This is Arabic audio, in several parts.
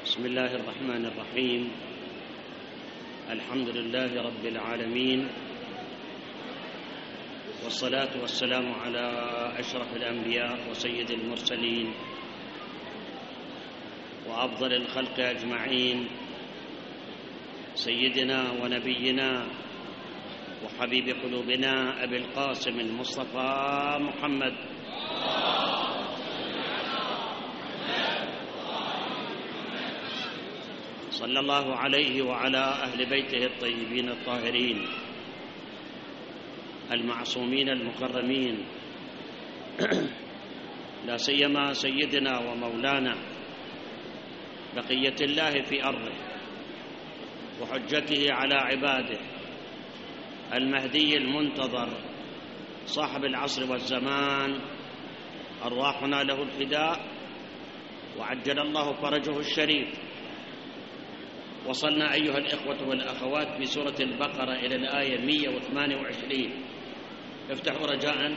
بسم الله الرحمن الرحيم. الحمد لله رب العالمين، والصلاة والسلام على أشرف الأنبياء وسيد المرسلين وأفضل الخلق أجمعين، سيدنا ونبينا وحبيب قلوبنا أبي القاسم المصطفى محمد صلى الله عليه وعلى أهل بيته الطيبين الطاهرين المعصومين المكرمين، لا سيما سيدنا ومولانا بقية الله في أرضه وحجته على عباده، المهدي المنتظر صاحب العصر والزمان، أرواحنا له الفداء وعجل الله فرجه الشريف. وصلنا أيها الإخوة والأخوات في سورة البقرة إلى الآية 128. افتحوا رجاءً.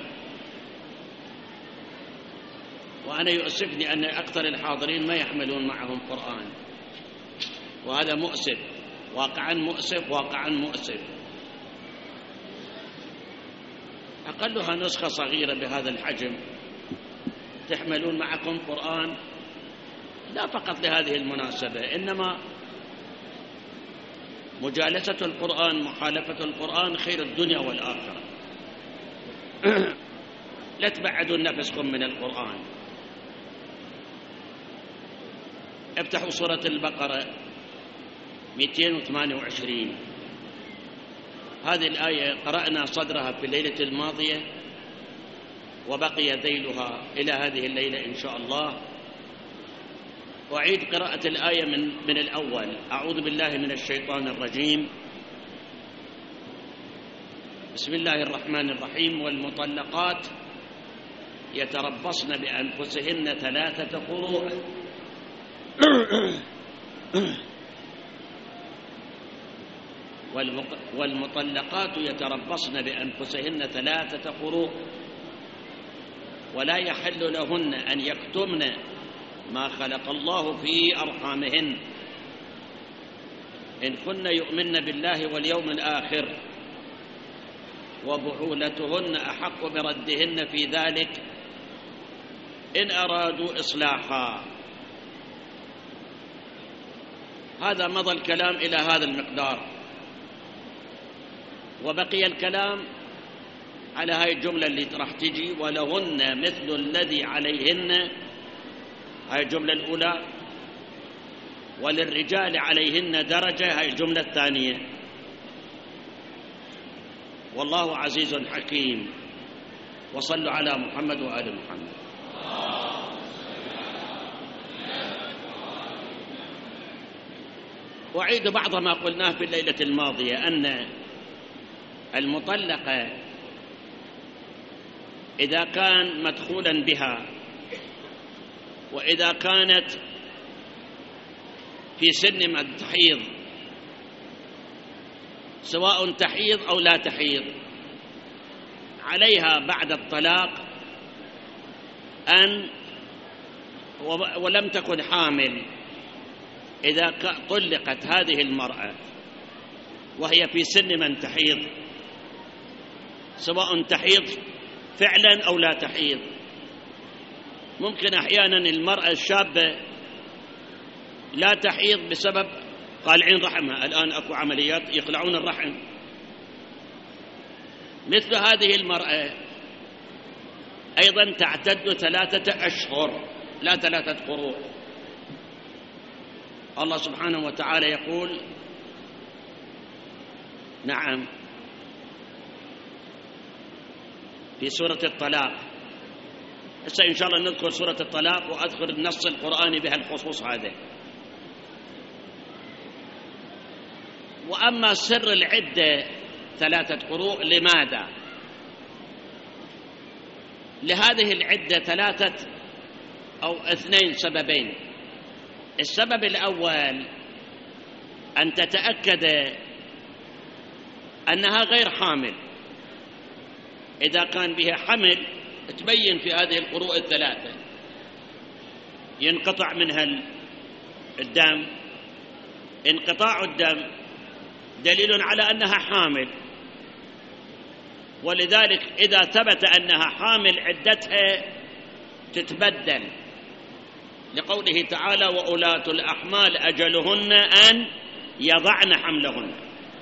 وأنا يؤسفني أن أكثر الحاضرين ما يحملون معهم قرآن، وهذا مؤسف، واقعاً مؤسف، واقعاً مؤسف. أقلها نسخة صغيرة بهذا الحجم تحملون معكم قرآن، لا فقط لهذه المناسبة، إنما مجالسة القرآن، مخالفة القرآن خير الدنيا والآخرة. لا تبعدوا نفسكم من القرآن. افتحوا سورة البقرة 228. هذه الآية قرأنا صدرها في الليلة الماضية، وبقي ذيلها إلى هذه الليلة إن شاء الله. وأعيد قراءة الآية من الأول. أعوذ بالله من الشيطان الرجيم. بسم الله الرحمن الرحيم. والمطلقات يتربصن بأنفسهن 3 قروء. والمطلقات يتربصن بأنفسهن 3 قروء، ولا يحل لهن أن يكتمن ما خلق الله في أرحامهن إن كن يؤمن بالله واليوم الآخر، وبعولتهن أحق بردهن في ذلك إن أرادوا إصلاحا. هذا مضى الكلام إلى هذا المقدار، وبقي الكلام على هاي الجملة اللي راح تجي: ولهن مثل الذي عليهن. هاي الجملة الأولى. وللرجال عليهن درجة. هاي الجملة الثانية. والله عزيز حكيم. وصلوا على محمد وآل محمد. وأعيد بعض ما قلناه في الليلة الماضية، أن المطلقة إذا كان مدخولا بها، وإذا كانت في سن من التحيض، سواء تحيض أو لا تحيض، عليها بعد الطلاق أن ولم تكن حامل، إذا طلقت هذه المرأة وهي في سن من تحيض، سواء تحيض فعلا أو لا تحيض. ممكن أحيانا المرأة الشابة لا تحيض بسبب قالعين رحمها، الآن أكو عمليات يقلعون الرحم. مثل هذه المرأة أيضا تعتد 3 أشهر لا 3 قروء. الله سبحانه وتعالى يقول: نعم، في سورة الطلاق. هسه إن شاء الله نذكر سورة الطلاق وأذكر النص القرآني بهالخصوص هذا. وأما سر العدة 3 قروء، لماذا؟ لهذه العدة 3 أو 2 سببين. السبب الأول أن تتأكد أنها غير حامل. إذا كان بها حمل تبين في هذه القروء 3، ينقطع منها الدم، انقطاع الدم دليل على أنها حامل، ولذلك إذا ثبت أنها حامل عدتها تتبدل، لقوله تعالى: وأولاة الأحمال أجلهن أن يضعن حملهن.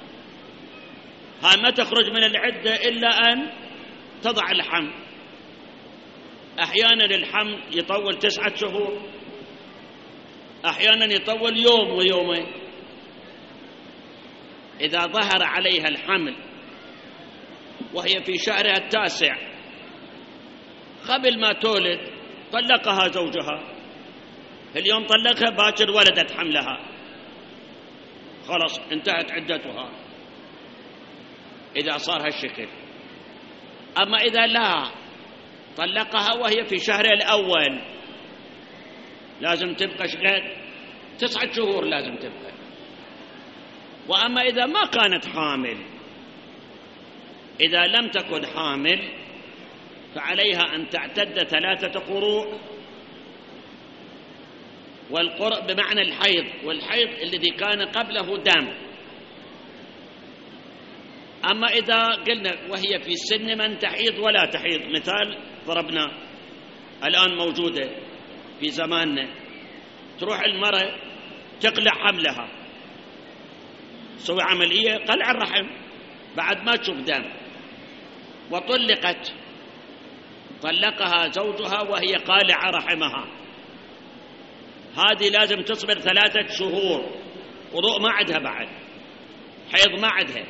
ما تخرج من العدة إلا أن تضع الحمل. أحيانا الحمل يطول 9 شهور، أحيانا يطول يوم ويومين. إذا ظهر عليها الحمل وهي في شهرها 9 قبل ما تولد طلقها زوجها، اليوم طلقها باكر ولدت حملها، خلاص انتهت عدتها إذا صار هالشكل. أما إذا لا، طلقها وهي في شهرها الأول، لازم تبقى شقد 9 شهور لازم تبقى. وأما إذا ما كانت حامل، إذا لم تكن حامل فعليها أن تعتد 3 قروء، والقرء بمعنى الحيض، والحيض الذي كان قبله دم. أما إذا قلنا وهي في سن من تحيض ولا تحيض، مثال ضربنا الآن موجودة في زماننا، تروح المرأة تقلع حملها، تسوي عملية قلع الرحم بعد ما تشوف دم، وطلقت، طلقها زوجها وهي قالعة رحمها، هذه لازم تصبر 3 شهور، وضوء ما عندها بعد، حيض ما عندها.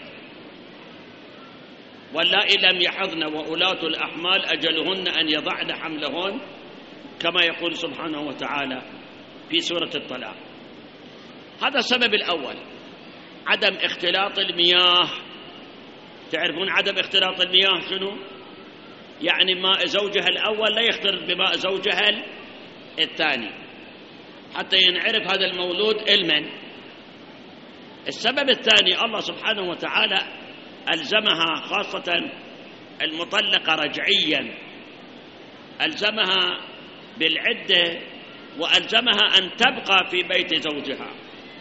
واللائي لم يحضن وأولاة الأحمال أجلهن أن يضعن حملهن، كما يقول سبحانه وتعالى في سورة الطلاق. هذا السبب الأول، عدم اختلاط المياه. تعرفون عدم اختلاط المياه شنو؟ يعني ماء زوجها الأول لا يختلط بماء زوجها الثاني، حتى ينعرف هذا المولود علما. السبب الثاني، الله سبحانه وتعالى ألزمها، خاصة المطلقة رجعيا، ألزمها بالعدة، وألزمها أن تبقى في بيت زوجها.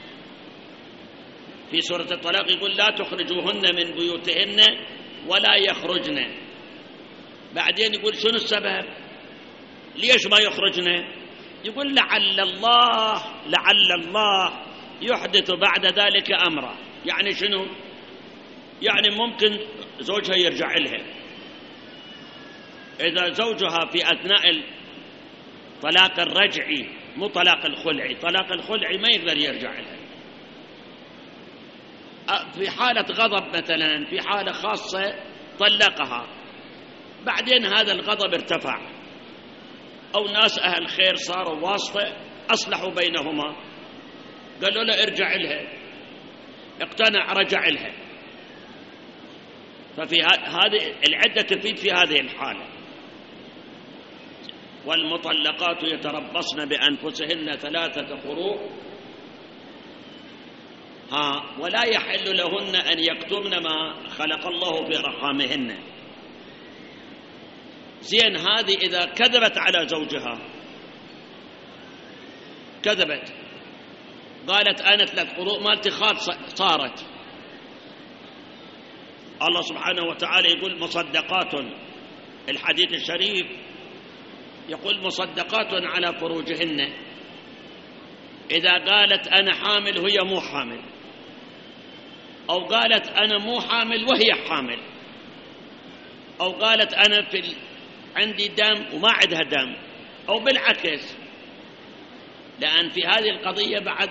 في سورة الطلاق يقول: لا تخرجوهن من بيوتهن ولا يخرجن. بعدين يقول شنو السبب؟ ليش ما يخرجن؟ يقول لعل الله يحدث بعد ذلك أمرا. يعني شنو؟ يعني ممكن زوجها يرجع لها. إذا زوجها في أثناء الطلاق الرجعي، مو طلاق الخلعي، طلاق الخلعي ما يقدر يرجع لها، في حالة غضب مثلا، في حالة خاصة طلقها، بعدين هذا الغضب ارتفع، أو ناس أهل خير صاروا واسطة أصلحوا بينهما، قالوا له ارجع لها، اقتنع رجع لها. ففي هذه العدة تفيد في هذه الحالة. والمطلقات يتربصن بأنفسهن 3 قروء، ولا يحل لهن أن يكتمن ما خلق الله في رحامهن. زين، هذه إذا كذبت على زوجها، كذبت قالت أنا 3 قروء مالتي صارت، الله سبحانه وتعالى يقول مصدقات، الحديث الشريف يقول مصدقات على فروجهن. إذا قالت أنا حامل وهي مو حامل، أو قالت أنا مو حامل وهي حامل، أو قالت أنا عندي دم وما عندها دم، أو بالعكس، لأن في هذه القضية بعد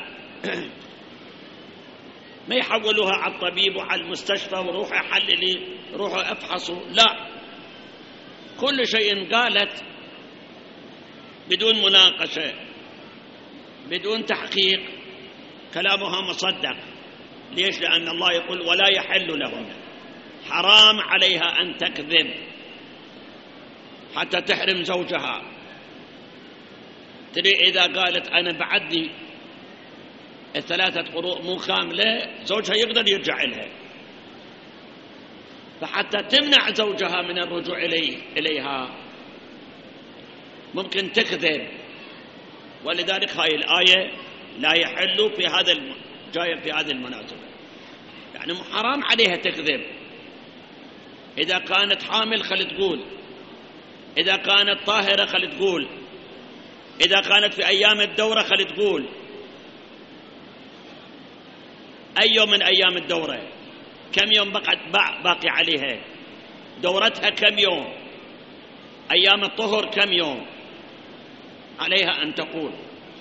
ما يحولوها على الطبيب وعلى المستشفى وروحوا حللي روحوا افحصوا، لا، كل شيء قالت بدون مناقشة بدون تحقيق كلامها مصدق. ليش؟ لأن الله يقول ولا يحل لهن، حرام عليها أن تكذب حتى تحرم زوجها. ترى إذا قالت أنا بعدني 3 قروء مو كاملة، زوجها يقدر يرجع لها، فحتى تمنع زوجها من الرجوع إليها ممكن تكذب. ولذلك هاي الآية لا يحل في جاية في هذه المناسبة، يعني حرام عليها تكذب. إذا كانت حامل خلي تقول، إذا كانت طاهرة خلي تقول، إذا كانت في أيام الدورة خلي تقول. أي يوم من أيام الدورة؟ كم يوم باقي عليها؟ دورتها كم يوم؟ أيام الطهر كم يوم؟ عليها أن تقول.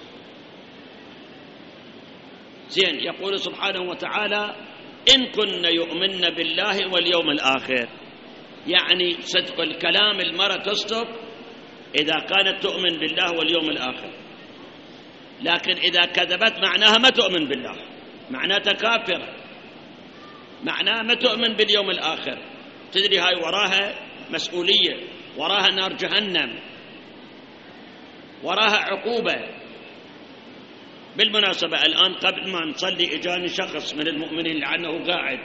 زين، يقول سبحانه وتعالى: إن كن يؤمن بالله واليوم الآخر، يعني صدق الكلام، المرأة تصدق إذا كانت تؤمن بالله واليوم الآخر. لكن إذا كذبت معناها ما تؤمن بالله، معناها كافرة، معناها ما تؤمن باليوم الآخر. تدري هاي وراها مسؤولية، وراها نار جهنم، وراها عقوبة. بالمناسبة الآن قبل ما نصلي إجاني شخص من المؤمنين لأنه قاعد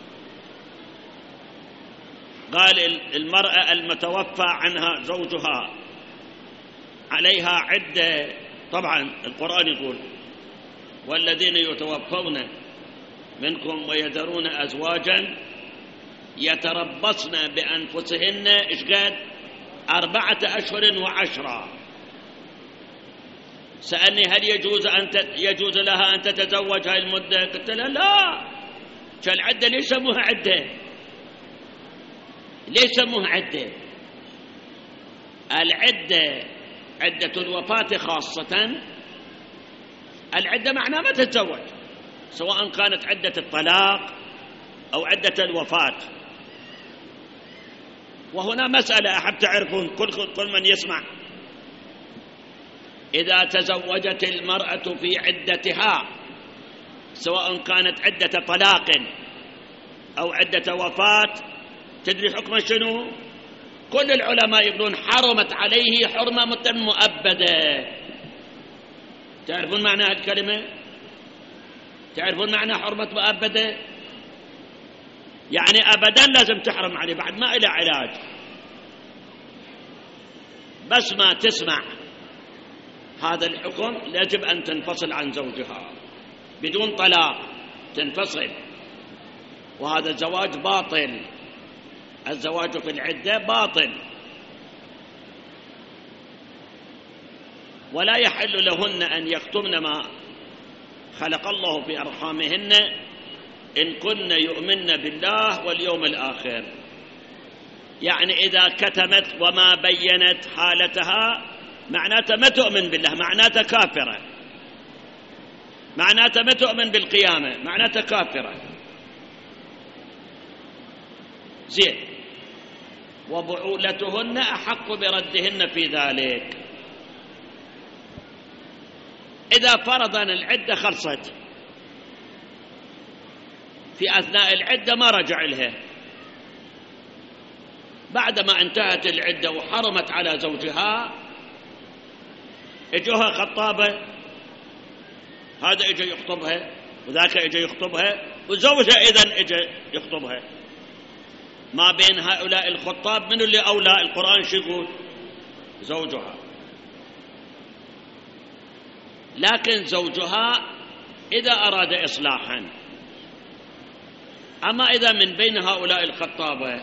قال: المرأة المتوفى عنها زوجها عليها عدة. طبعا القرآن يقول: والذين يتوفون منكم ويذرون أزواجا يتربصن بأنفسهن إيش قد 4 أشهر و10. سألني: هل يجوز لها أن تتزوج هاي المدة؟ قلت له: لا. العدة ليش سموها عدة؟ ليش سموها عدة؟ العدة عدة الوفاة خاصة، العدة معناها ما تتزوج، سواء كانت عدة الطلاق أو عدة الوفاة. وهنا مسألة أحب تعرفون كل من يسمع: إذا تزوجت المرأة في عدتها، سواء كانت عدة طلاق أو عدة وفاة، تدري حكم شنو؟ كل العلماء يقولون حرمت عليه حرمة مؤبدة. تعرفون معنى هالكلمة؟ تعرفون معنى حرمة مؤبدة؟ يعني أبدا لازم تحرم عليه، بعد ما إلى علاج. بس ما تسمع هذا الحكم يجب أن تنفصل عن زوجها بدون طلاق، تنفصل. وهذا الزواج باطل، الزواج في العدة باطل. ولا يحل لهن أن يكتمن ما خلق الله في أرحامهن إن كن يؤمن بالله واليوم الآخر. يعني إذا كتمت وما بينت حالتها معناتها ما تؤمن بالله، معناتها كافرة، معناتها ما تؤمن بالقيامة، معناتها كافرة. زين. وبعولتهن أحق بردهن في ذلك. إذا فرضا العدة خلصت، في أثناء العدة ما رجع لها، بعدما انتهت العدة وحرمت على زوجها، اجوها خطابة، هذا اجى يخطبها وذاك اجى يخطبها وزوجها اذن اجى يخطبها. ما بين هؤلاء الخطاب من اللي أولى؟ القرآن شو يقول؟ زوجها. لكن زوجها إذا أراد إصلاحا. أما إذا من بين هؤلاء الخطابة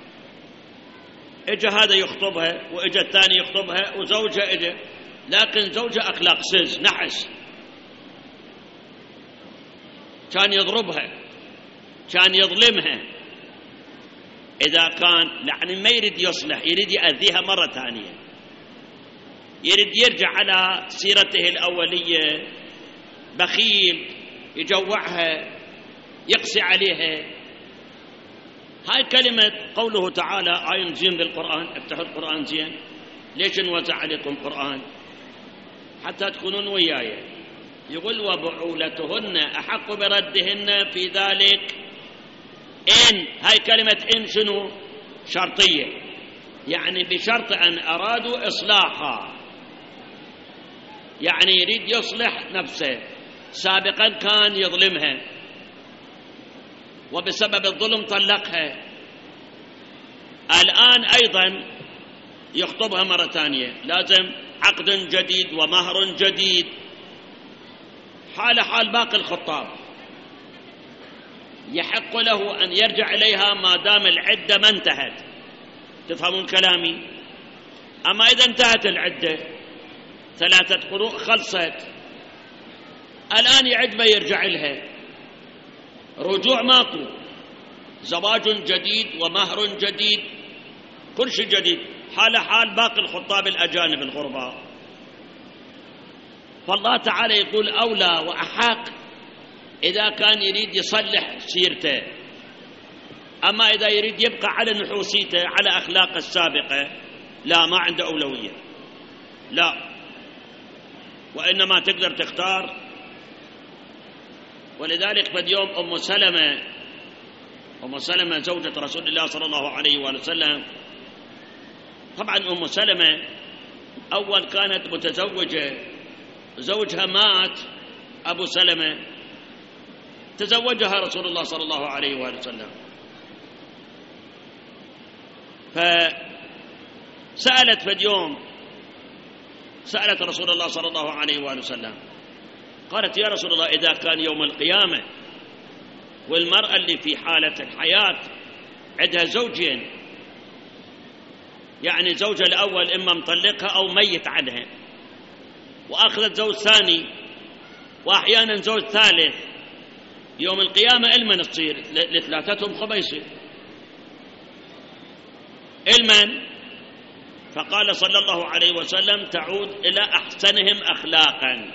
اجى هذا يخطبها واجى الثاني يخطبها وزوجها اجى، لكن زوجها أخلاق سز نحس، كان يضربها، كان يظلمها، إذا كان يعني ما يريد يصلح، يريد يأذيها مرة ثانية، يريد يرجع على سيرته الأولية، بخيل، يجوعها، يقسي عليها. هاي كلمة قوله تعالى آية زين بالقرآن. افتحوا القرآن زين. ليش نوزع عليكم قرآن؟ حتى تكونون وياي. يقول: وبعولتهن أحق بردهن في ذلك إن. هاي كلمة إن شنو؟ شرطية، يعني بشرط أن أرادوا إصلاحها، يعني يريد يصلح نفسه. سابقا كان يظلمها وبسبب الظلم طلقها، الآن أيضا يخطبها مرة ثانية، لازم عقد جديد ومهر جديد. حال باقي الخطاب، يحق له أن يرجع إليها ما دام العدة ما انتهت. تفهمون كلامي؟ أما إذا انتهت العدة 3 قروء خلصت، الآن يعد ما يرجع لها، رجوع ماكو، زواج جديد ومهر جديد، كل شيء جديد، حال باقي الخطاب الأجانب الغرباء. فالله تعالى يقول أولى وأحق إذا كان يريد يصلح سيرته. أما إذا يريد يبقى على نحوسيته على أخلاق السابقة، لا، ما عنده أولوية، لا، وإنما تقدر تختار. ولذلك في اليوم أم سلمة زوجة رسول الله صلى الله عليه وآله وسلم، طبعا أم سلمة أول كانت متزوجة، زوجها مات أبو سلمة، تزوجها رسول الله صلى الله عليه وآله وسلم، فسألت في اليوم، سألت رسول الله صلى الله عليه وآله وسلم، قالت: يا رسول الله، إذا كان يوم القيامة والمرأة اللي في حالة الحياة عندها زوجين، يعني زوجها الأول إما مطلقها أو ميت عنها، وأخذت زوج ثاني وأحيانا زوج ثالث، يوم القيامة إلمن تصير؟ لثلاثتهم خميسة، إلمن؟ فقال صلى الله عليه وسلم: تعود إلى أحسنهم أخلاقا.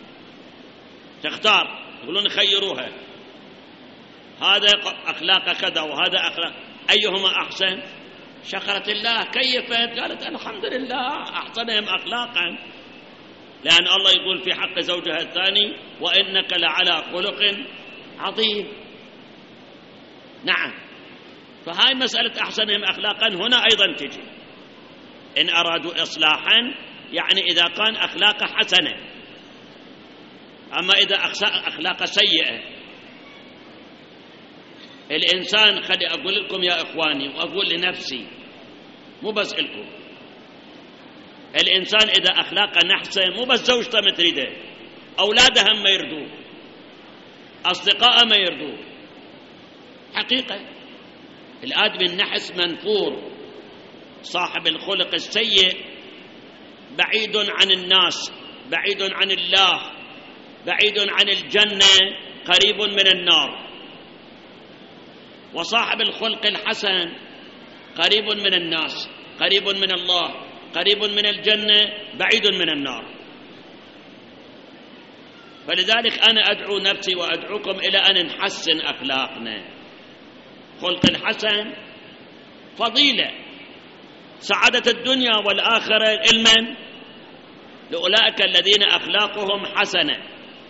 تختار، يقولون خيروها، هذا أخلاق كذا وهذا أخلاق، أيهما أحسن؟ شكرت الله، كيفت؟ قالت: الحمد لله أحسنهم أخلاقا، لأن الله يقول في حق زوجها الثاني: وإنك لعلى خلق عظيم. نعم، فهاي مسألة أحسنهم أخلاقا هنا أيضا تجي، إن أرادوا إصلاحا، يعني إذا كان أخلاق حسنة. أما إذا أخلاق سيئة، الإنسان، خلي أقول لكم يا إخواني وأقول لنفسي مو بس لكم، الإنسان إذا أخلاقه نحسه مو بس زوجته ما تريده، أولاده هم ما يردوه، أصدقائه ما يردوه. حقيقة الآدمي النحس منفور، صاحب الخلق السيء بعيد عن الناس، بعيد عن الله، بعيد عن الجنة، قريب من النار. وصاحب الخلق الحسن قريب من الناس، قريب من الله، قريب من الجنة، بعيد من النار. فلذلك أنا أدعو نفسي وأدعوكم إلى أن نحسن أخلاقنا. خلق الحسن فضيلة، سعادة الدنيا والآخرة لمن؟ لأولئك الذين أخلاقهم حسنة.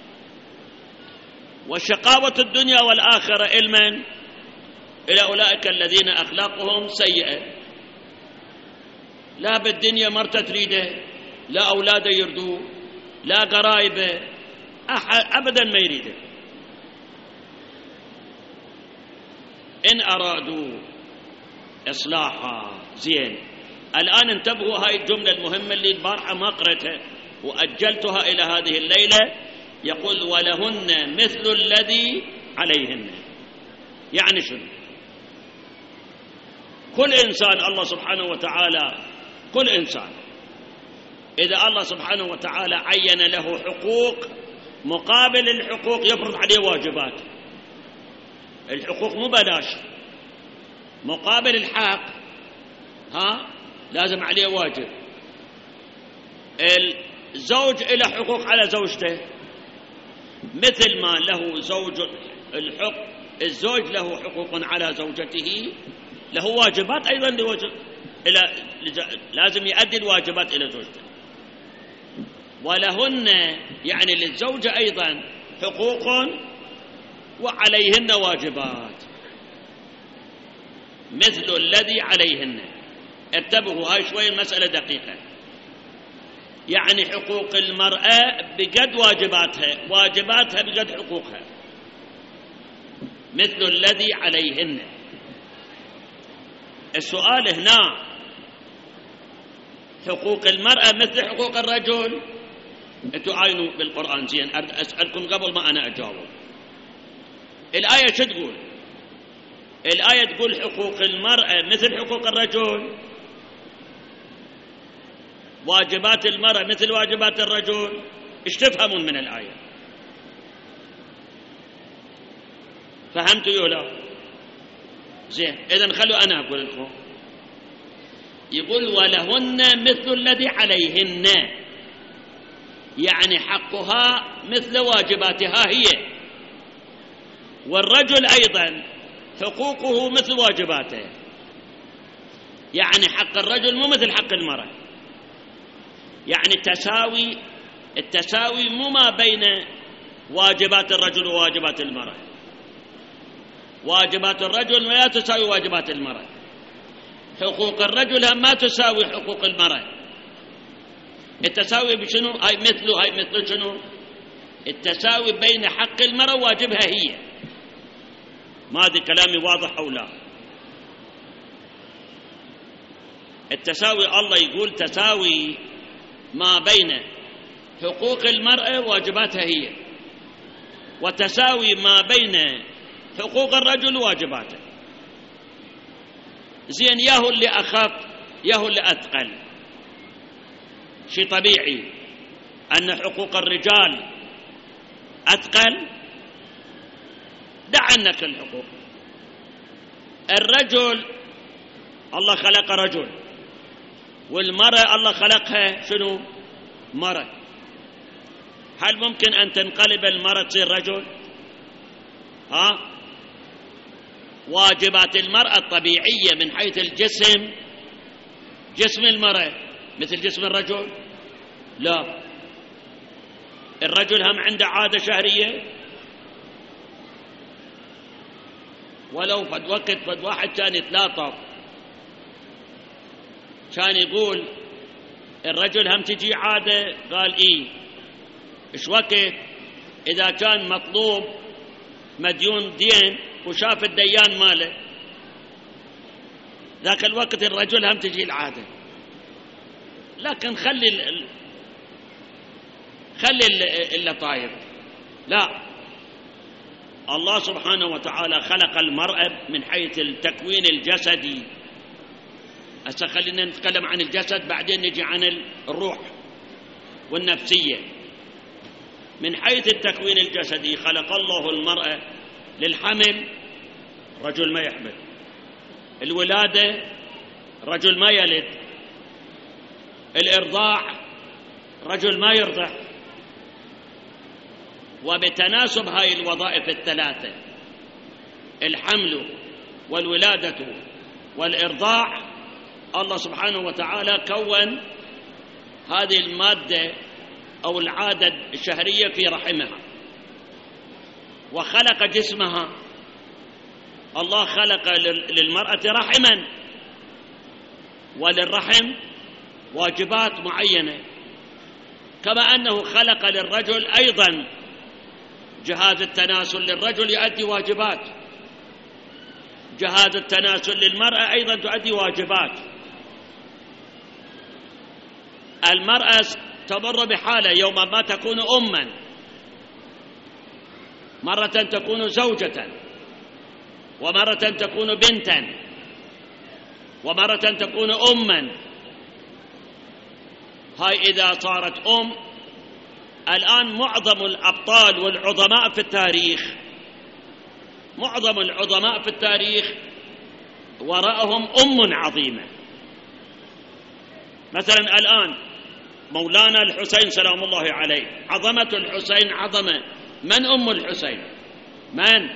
وشقاوة الدنيا والآخرة لمن؟ إلى أولئك الذين أخلاقهم سيئة. لا بالدنيا مرته تريده، لا أولاده يردوه، لا قرايبه، أبدا ما يريده. إن أرادوا إصلاحا. زين، الآن انتبهوا، هاي الجملة المهمة اللي البارحة ما قرأتها وأجلتها إلى هذه الليلة. يقول: ولهن مثل الذي عليهن. يعني شنو؟ كل إنسان الله سبحانه وتعالى، كل إنسان إذا الله سبحانه وتعالى عين له حقوق، مقابل الحقوق يفرض عليه واجبات. الحقوق مو بلاش، مقابل الحق لازم عليه واجب. الزوج له حقوق على زوجته، مثل ما له زوج الحق، الزوج له حقوق على زوجته، له واجبات أيضا لازم يؤدي الواجبات إلى زوجته. ولهن يعني للزوجة أيضا حقوق وعليهن واجبات مثل الذي عليهن. انتبهوا، هاي شوي المسألة دقيقة. يعني حقوق المرأة بقد واجباتها، واجباتها بقد حقوقها، مثل الذي عليهن. السؤال هنا، حقوق المرأة مثل حقوق الرجل؟ أنتوا عاينوا بالقرآن زين، أسألكم قبل ما أنا أجاوب. الآية شو تقول؟ الآية تقول حقوق المرأة مثل حقوق الرجل، واجبات المرأة مثل واجبات الرجل. إيش تفهمون من الآية؟ فهمتوا يولا؟ زين، إذن خلوا أنا أقول لكم. يقول ولهن مثل الذي عليهن، يعني حقها مثل واجباتها هي، والرجل أيضا حقوقه مثل واجباته، يعني حق الرجل مو مثل حق المرأة، يعني التساوي مو ما بين واجبات الرجل وواجبات المرأة. واجبات الرجل لا تساوي واجبات المرأة، حقوق الرجل هم ما تساوي حقوق المرأة. التساوي بشنو؟ هاي مثل شنو؟ التساوي بين حق المرأة وواجبها هي. ما ادري كلامي واضح او لا؟ التساوي الله يقول تساوي ما بين حقوق المرأة وواجباتها هي، وتساوي ما بين حقوق الرجل وواجباته. زين، ياهو اللي أخف ياهو اللي أثقل. شيء طبيعي أن حقوق الرجال أثقل. دع عنك الحقوق. الرجل الله خلق رجل، والمرأة الله خلقها شنو؟ مرأة. هل ممكن أن تنقلب المرأة تصير رجل؟ واجبات المرأة الطبيعية من حيث الجسم، جسم المرأة مثل جسم الرجل؟ لا. الرجل هم عنده عادة شهرية، ولو فد وقت فد واحد كان يتلاطف كان يقول الرجل هم تجي عادة، قال إيش وقت إذا كان مطلوب مديون دين وشاف الديان ماله، ذاك الوقت الرجل هم تجي العادة. لكن خلي اللطايف. لا، الله سبحانه وتعالى خلق المرأة من حيث التكوين الجسدي. هسه خلينا نتكلم عن الجسد، بعدين نجي عن الروح والنفسية. من حيث التكوين الجسدي خلق الله المرأة للحمل، رجل ما يحمل. الولادة، رجل ما يلد. الإرضاع، رجل ما يرضع. وبتناسب هاي الوظائف الثلاثة، الحمل والولادة والإرضاع، الله سبحانه وتعالى كون هذه المادة أو العادة الشهرية في رحمها، وخلق جسمها. الله خلق للمرأة رحما، وللرحم واجبات معينة، كما أنه خلق للرجل أيضا جهاز التناسل. للرجل يؤدي واجبات، جهاز التناسل للمرأة أيضا تؤدي واجبات. المرأة تمر بحالة يوم ما تكون أما، مرة تكون زوجة، ومرة تكون بنتا، ومرة تكون أما. هاي إذا صارت الآن معظم الأبطال والعظماء في التاريخ، معظم العظماء في التاريخ وراءهم عظيمة. مثلا الآن مولانا الحسين سلام الله عليه، عظمة الحسين عظمة. من أم الحسين؟ من؟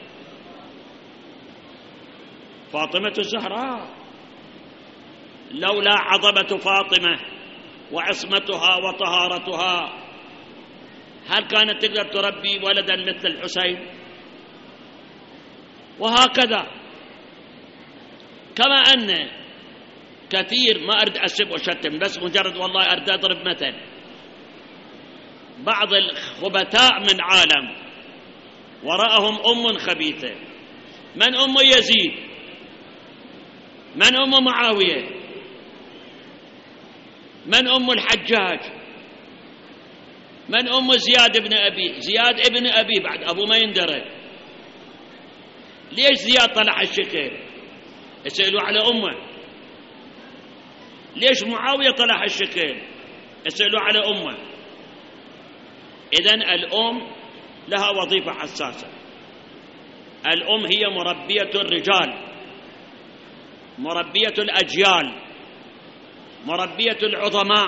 فاطمة الزهراء. لولا عظمة فاطمة وعصمتها وطهارتها هل كانت تقدر تربي ولدا مثل الحسين؟ وهكذا. كما أن كثير، ما أريد أسب وشتم، بس مجرد والله أريد أضرب مثل، بعض الخبثاء من عالم وراءهم خبيثة. من أم يزيد؟ من أم معاوية؟ من أم الحجاج؟ من أم زياد ابن أبي؟ زياد ابن أبي، بعد أبو ما يندرى. ليش زياد طلع الشكل؟ يسألوا على أمه. ليش معاوية طلع الشكل؟ يسألوا على أمه. إذن الأم لها وظيفة حساسة. الأم هي مربية الرجال، مربية الأجيال، مربية العظماء،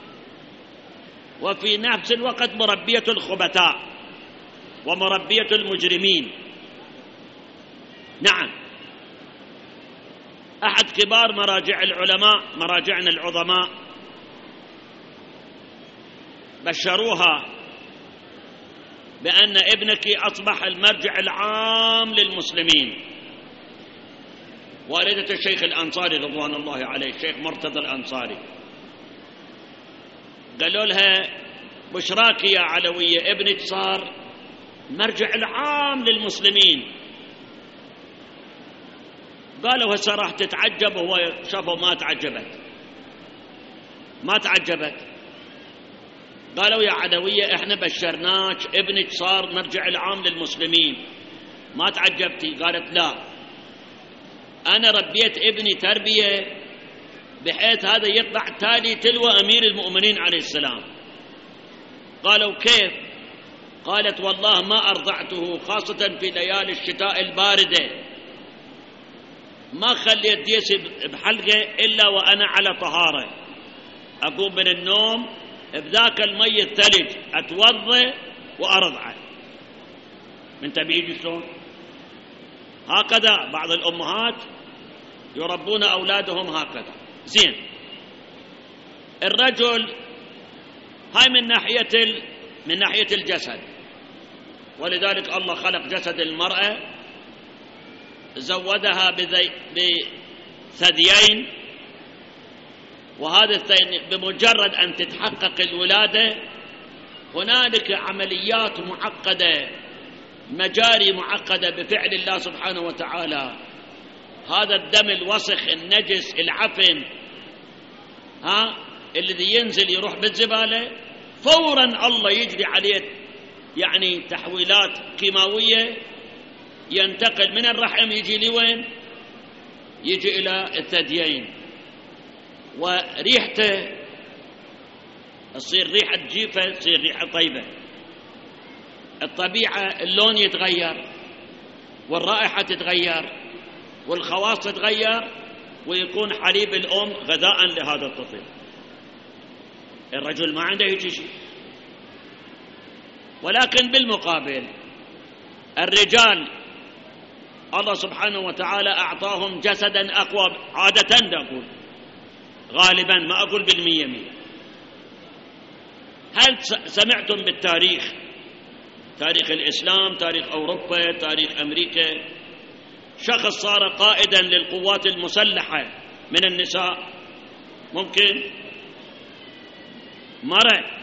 وفي نفس الوقت مربية الخبثاء ومربية المجرمين. نعم، أحد كبار مراجع العلماء، مراجعنا العظماء، بشروها بأن ابنك أصبح المرجع العام للمسلمين. والدة الشيخ الأنصاري رضوان الله عليه، الشيخ مرتضى الأنصاري، قالوا لها بشراك يا علوية، ابنك صار المرجع العام للمسلمين. قالوا هسه راح تتعجب، وهو شافوا ما تعجبت. قالوا يا علوية احنا بشرناك، ابنك صار مرجع العام للمسلمين، ما تعجبتي؟ قالت لا، انا ربيت ابني تربية بحيث هذا يطلع تالي تلو امير المؤمنين عليه السلام. قالوا كيف؟ قالت والله ما ارضعته، خاصة في ليالي الشتاء الباردة، ما خليت ديسي بحلقه الا وانا على طهارة، اقوم من النوم بذاك المي الثلج اتوضى وارضعه. من تبيجي شلون؟ هكذا بعض الامهات يربون اولادهم هكذا. زين، الرجل هاي من ناحية الجسد، ولذلك الله خلق جسد المرأة، زودها بثديين، وهذا الثديين بمجرد أن تتحقق الولادة هنالك عمليات معقدة، مجاري معقدة بفعل الله سبحانه وتعالى. هذا الدم الوسخ النجس العفن الذي ينزل يروح بالزبالة، فورا الله يجري عليه يعني تحويلات كيماوية، ينتقل من الرحم يجي لوين؟ يجي إلى الثديين، وريحته تصير ريحة جيفة، تصير ريحة طيبة. الطبيعة اللون يتغير، والرائحة تتغير، والخواص تتغير، ويكون حليب الأم غذاء لهذا الطفل. الرجل ما عنده هيك شيء. ولكن بالمقابل الرجال الله سبحانه وتعالى أعطاهم جسدا أقوى، عادة أقول غالبا، ما أقول بالمية. هل سمعتم بالتاريخ، تاريخ الإسلام، تاريخ أوروبا، تاريخ أمريكا، شخص صار قائدا للقوات المسلحة من النساء؟ ممكن مرة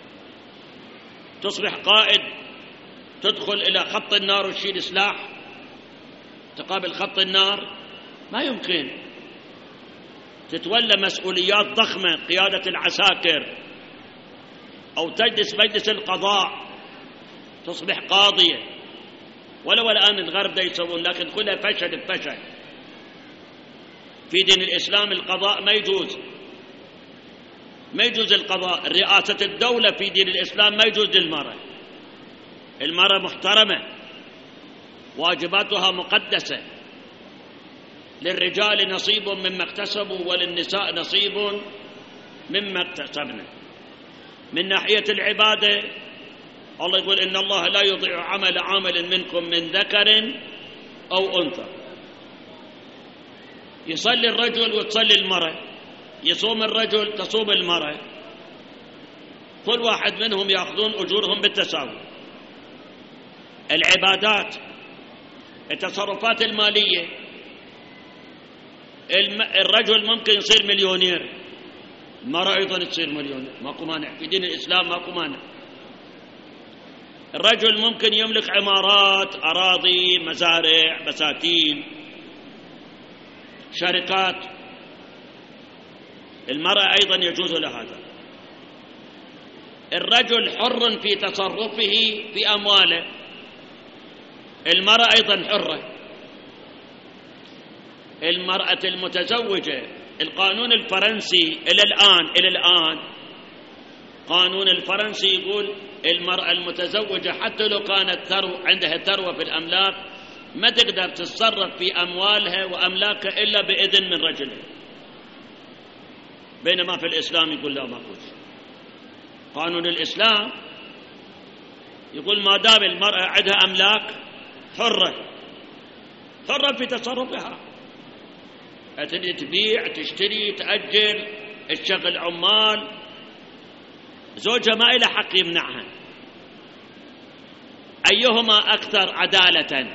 تصبح قائد، تدخل إلى خط النار وتشيل سلاح تقابل خط النار؟ ما يمكن. تتولى مسؤوليات ضخمة، قيادة العساكر، أو تجلس مجلس القضاء تصبح قاضية. ولو الآن الغرب دا يسوون، لكن كلها فشل بفشل. في دين الإسلام القضاء ما يجوز القضاء، رئاسة الدولة في دين الإسلام ما يجوز للمرأة. المرأة محترمة، واجباتها مقدسة، للرجال نصيب مما اكتسبوا وللنساء نصيب مما اكتسبنا. من ناحية العبادة الله يقول إن الله لا يضيع عمل عامل منكم من ذكر أو أنثى. يصلي الرجل وتصلي المرأة، يصوم الرجل تصوم المرأة، كل واحد منهم يأخذون أجورهم بالتساوي. العبادات، التصرفات المالية، الرجل ممكن يصير مليونير، المرأة أيضا تصير مليونير، ماكو مانع في دين الإسلام، ماكو مانع. الرجل ممكن يملك عمارات، أراضي، مزارع، بساتين، شركات، المرأة أيضا يجوز لها هذا. الرجل حر في تصرفه في أمواله، المرأة أيضا حرة. المرأة المتزوجة، القانون الفرنسي إلى الآن قانون الفرنسي يقول المرأة المتزوجة حتى لو كانت عندها ثروة في الأملاك ما تقدر تتصرف في أموالها وأملاكها إلا بإذن من رجلها، بينما في الإسلام يقول لا، ماكو شيء. قانون الإسلام يقول ما دام المرأة عندها أملاك حرة في تصرفها، تبيع تشتري تأجر تشغل عمال، زوجها ما إله حق يمنعها. أيهما أكثر عدالة؟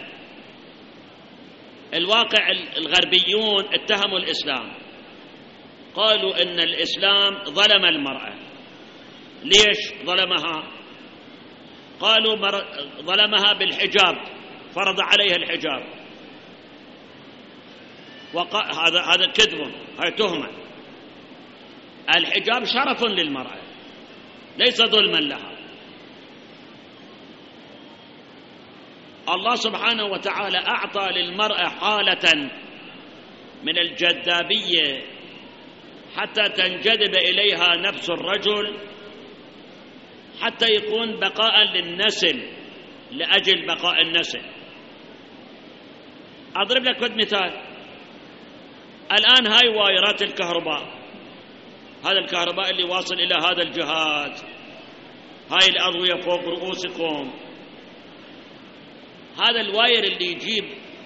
الواقع الغربيون اتهموا الإسلام، قالوا إن الإسلام ظلم المرأة. ليش ظلمها؟ قالوا ظلمها بالحجاب، فرض عليها الحجاب، هذا كذب، هذا تهمة. الحجاب شرف للمرأة ليس ظلما لها. الله سبحانه وتعالى أعطى للمرأة حالة من الجذابية حتى تنجذب إليها نفس الرجل، حتى يكون بقاء للنسل، لأجل بقاء النسل. أضرب لك مثال. الآن هاي وايرات الكهرباء، هذا الكهرباء اللي واصل إلى هذا الجهاز، هاي الأضوية فوق رؤوسكم، هذا الواير اللي يجيب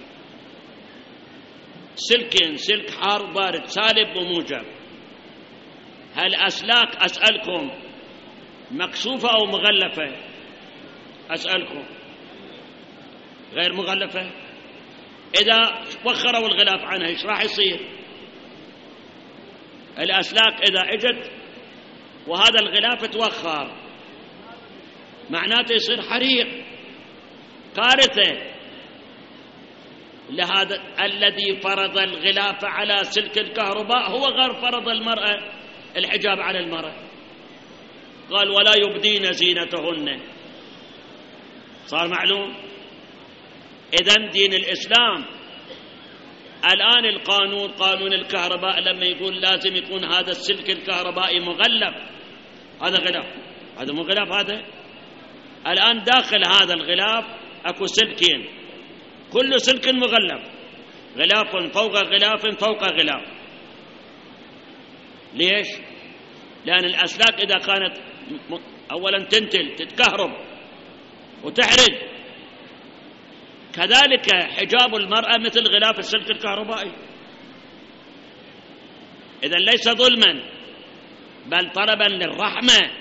سلكين، سلك حار وبارد، سالب وموجب. هالأسلاك أسألكم مكشوفة أو مغلفة؟ أسألكم غير مغلفة. إذا وخروا الغلاف عنها إيش راح يصير؟ الأسلاك إذا اجت وهذا الغلاف توخر معناته يصير حريق، كارثة. لهذا الذي فرض الغلاف على سلك الكهرباء هو غير فرض المرأة الحجاب على المرأة، قال ولا يبدين زينتهن. صار معلوم؟ إذن دين الإسلام الآن القانون، قانون الكهرباء لما يقول لازم يكون هذا السلك الكهربائي مغلف، هذا غلاف، هذا مو غلاف. هذا الآن داخل هذا الغلاف أكو سلكين، كل سلك مغلف، غلاف فوق غلاف فوق غلاف. ليش؟ لأن الأسلاك إذا كانت أولا تنتل تتكهرب وتحرق. كذلك حجاب المرأة مثل غلاف السلك الكهربائي. إذن ليس ظلما بل طلبا للرحمة،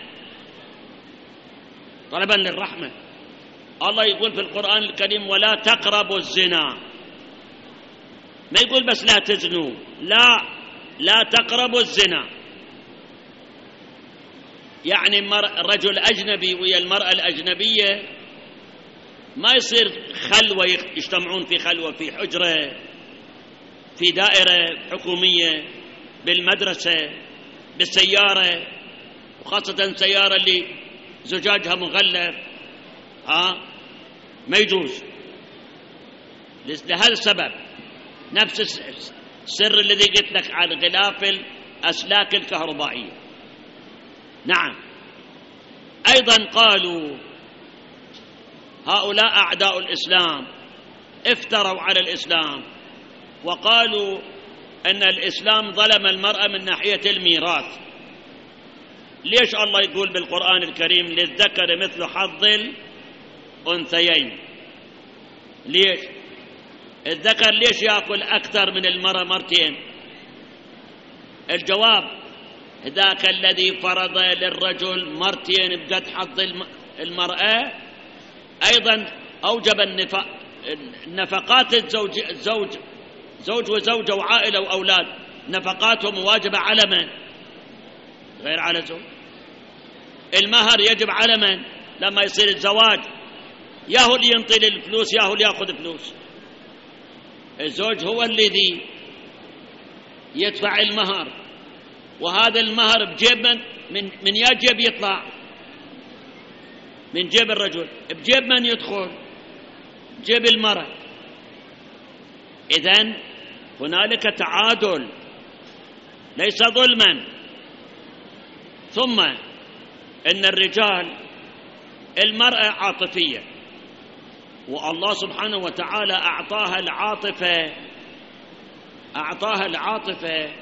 طلبا للرحمة. الله يقول في القرآن الكريم ولا تقربوا الزنا، ما يقول بس لا تزنوا، لا تقربوا الزنا. يعني الرجل أجنبي ويا المرأة الأجنبية ما يصير خلوة، يجتمعون في خلوة، في حجرة، في دائرة حكومية، بالمدرسة، بالسيارة، وخاصة سيارة اللي زجاجها مغلف، ما يجوز. لهذا السبب نفس السر الذي قلت لك على غلاف الأسلاك الكهربائية. نعم. أيضا قالوا هؤلاء أعداء الإسلام افتروا على الإسلام وقالوا أن الإسلام ظلم المرأة من ناحية الميراث. ليش الله يقول بالقرآن الكريم للذكر مثل حظ الأنثيين؟ ليش الذكر ليش يأكل أكثر من المرأة مرتين؟ الجواب ذاك الذي فرض للرجل مرتين بقد حظ المرأة أيضا أوجب النفقات الزوج وزوجة وعائلة وأولاد، نفقاتهم واجبة على من؟ غير على زوج. المهر يجب على من؟ لما يصير الزواج ياهو اللي ينطي الفلوس ياهو اللي يأخذ فلوس. الزوج هو الذي يدفع المهر، وهذا المهر بجيب من يا جيب يطلع؟ من جيب الرجل، بجيب من يدخل؟ جيب المرأة. إذن هنالك تعادل ليس ظلما. ثم إن الرجال المرأة عاطفية، والله سبحانه وتعالى أعطاها العاطفة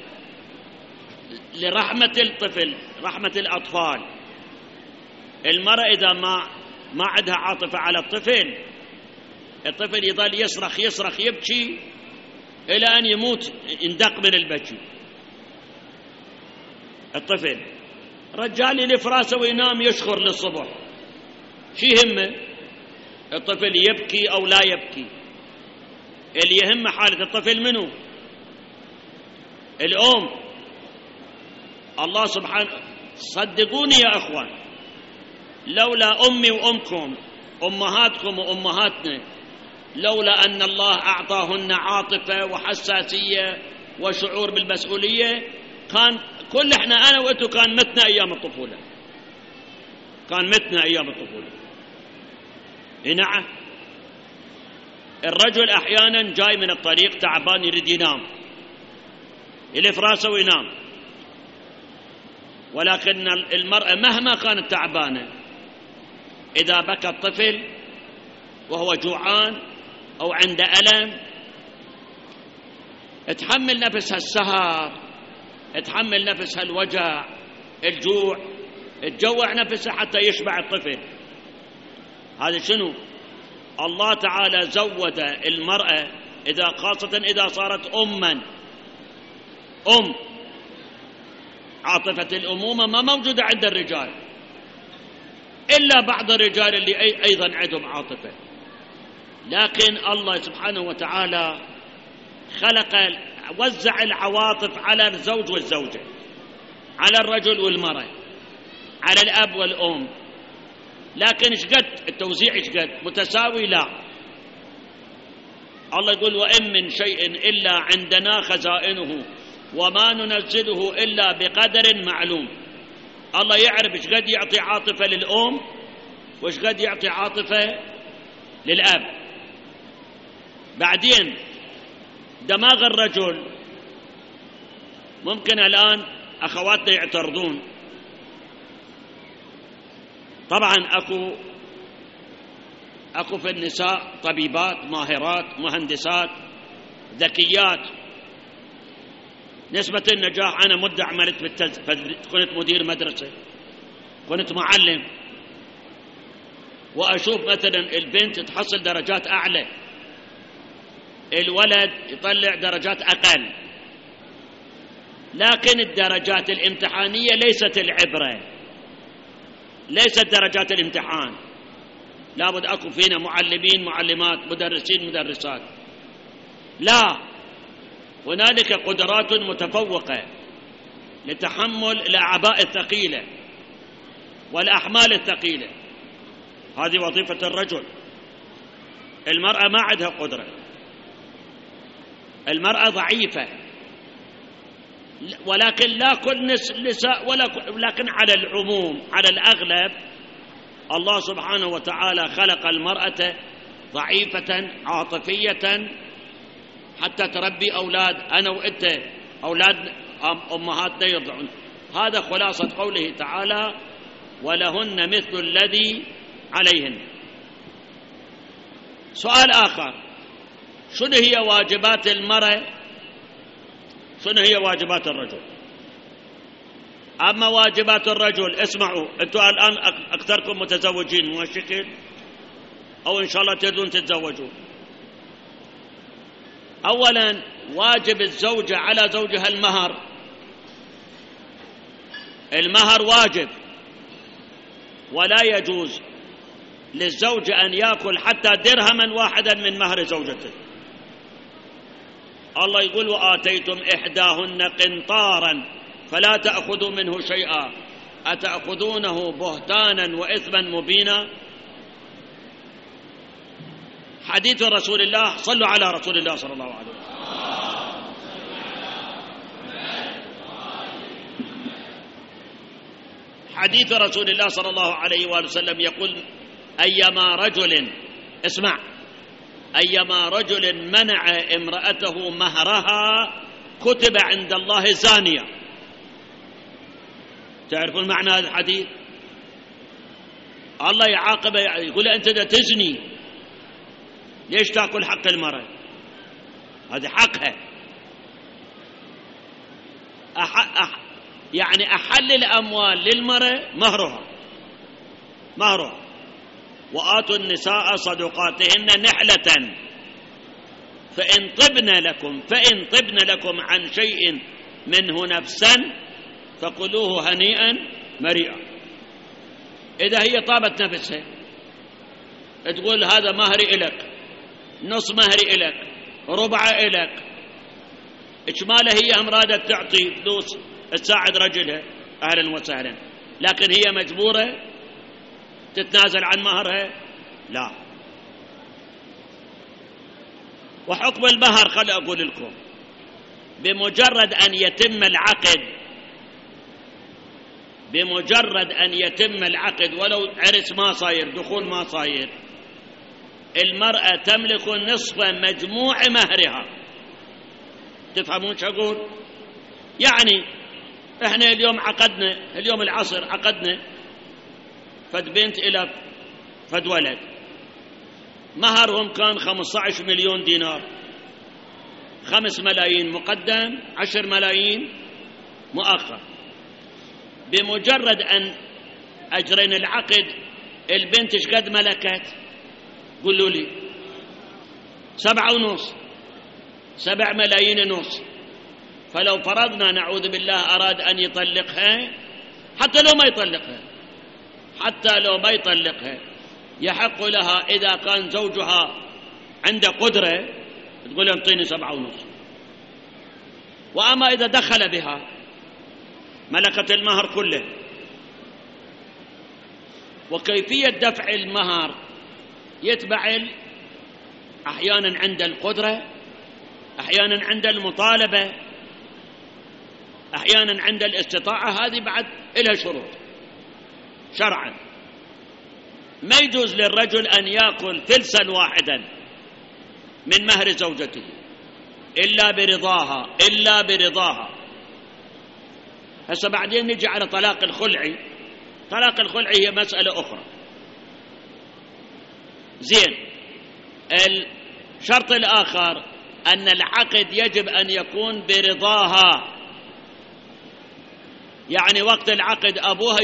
لرحمة الطفل، رحمة الأطفال. المرأة إذا ما عندها عاطفة على الطفل يظل يصرخ يبكي إلى أن يموت، يندق من البكي. الطفل رجال يلف راسه وينام يشخر للصبح، شي يهمه الطفل يبكي أو لا يبكي؟ اللي يهم حالة الطفل منه؟ الأم. الله سبحانه، صدقوني يا أخوان، لولا أمي وأمكم، أمهاتكم وأمهاتنا، لولا أن الله أعطاهن عاطفة وحساسية وشعور بالمسؤولية، كان كل إحنا أنا وأنتو كان متنا أيام الطفولة، نعم. الرجل أحيانا جاي من الطريق تعبان يريد ينام، يلف راسه وينام، ولكن المرأة مهما كانت تعبانة إذا بكى الطفل وهو جوعان أو عنده ألم، تحمل نفسها السهر، تحمل نفسها الوجع، الجوع، تجوع نفسها حتى يشبع الطفل. هذا شنو؟ الله تعالى زود المرأة خاصة إذا صارت أم، عاطفة الأمومة ما موجودة عند الرجال، إلا بعض الرجال اللي أيضا عندهم عاطفة. لكن الله سبحانه وتعالى وزع العواطف على الزوج والزوجة، على الرجل والمرأة، على الأب والأم. لكن شقد التوزيع متساوي؟ لا. الله يقول وإن من شيء إلا عندنا خزائنه وما ننزله إلا بقدر معلوم. الله يعرف شقد يعطي عاطفة للأم وشقد يعطي عاطفة للأب. بعدين دماغ الرجل، ممكن الآن أخواتنا يعترضون، طبعا أكو في النساء طبيبات ماهرات مهندسات ذكيات، نسبة النجاح. أنا مدة عملت كنت مدير مدرسة، كنت معلم، وأشوف مثلا البنت تحصل درجات أعلى، الولد يطلع درجات أقل. لكن الدرجات الامتحانية ليست العبرة، ليست درجات الامتحان. لابد أكو فينا معلمين معلمات، مدرسين مدرسات. لا، هنالك قدرات متفوقة لتحمل الأعباء الثقيلة والأحمال الثقيلة. هذه وظيفة الرجل. المرأة ما عندها قدرة، المرأة ضعيفة. ولكن لا كل نساء ولكن على العموم، على الأغلب، الله سبحانه وتعالى خلق المرأة ضعيفة عاطفية حتى تربي أولاد. أنا وإنت أولاد أمهاتنا يرضعون. هذا خلاصة قوله تعالى ولهن مثل الذي عليهن. سؤال آخر، شنو هي واجبات المرأة؟ شنو هي واجبات الرجل؟ أما واجبات الرجل، اسمعوا، أنتم الآن أكثركم متزوجين مو هالشكل، أو إن شاء الله تريدون تتزوجوا. أولا، واجب الزوجة على زوجها المهر. المهر واجب، ولا يجوز للزوج أن يأكل حتى درهما واحدا من مهر زوجته. الله يقول وآتيتم إحداهن قنطارا فلا تأخذوا منه شيئا أتأخذونه بهتانا وإثما مبينا. حديث رسول الله، صلوا على رسول الله صلى الله عليه وسلم. حديث رسول الله صلى الله عليه وآله وسلم يقول أيما رجل، اسمع، أيما رجل منع امرأته مهرها كتب عند الله زانية. تعرفون معنى هذا الحديث؟ الله يعاقبه، يقول أنت تزني، ليش تأكل حق المرأة؟ هذا حقها. يعني أحل الأموال للمرأة مهرها. وآتوا النساء صدقاتهن نحلة فإن طبن لكم عن شيء منه نفسا فكلوه هنيئا مريئا. إذا هي طابت نفسها تقول هذا مهري إلك، نص مهري إلك، ربع إلك، إجماله هي أمرادة تعطي فلوس تساعد رجلها، أهلا وسهلا، لكن هي مجبورة تتنازل عن مهرها؟ لا. وحكم المهر خل أقول لكم، بمجرد أن يتم العقد ولو عرس ما صاير، دخول ما صاير، المرأة تملك نصف مجموع مهرها. تفهمون شو أقول؟ يعني إحنا اليوم العصر عقدنا فد بنت إلى فد ولد، مهرهم كان 15 مليون دينار، 5 ملايين مقدم، 10 ملايين مؤخر. بمجرد أن أجرين العقد البنت ايش قد ملكت؟ قولوا لي 7.5، 7 ملايين ونص. فلو فرضنا نعوذ بالله أراد أن يطلقها، حتى لو ما يطلقها يحق لها إذا كان زوجها عنده قدرة تقول انطيني 7.5. وأما إذا دخل بها ملكت المهر كله. وكيفية دفع المهر يتبع أحيانا عند القدرة، أحيانا عند المطالبة، أحيانا عند الاستطاعة. هذه بعد إلها شروط شرعا. ما يجوز للرجل أن يأكل ثلثا واحدا من مهر زوجته إلا برضاها. هسه بعدين نجي على طلاق الخلعي. طلاق الخلعي هي مسألة أخرى. زين، الشرط الآخر أن العقد يجب أن يكون برضاها، يعني وقت العقد أبوها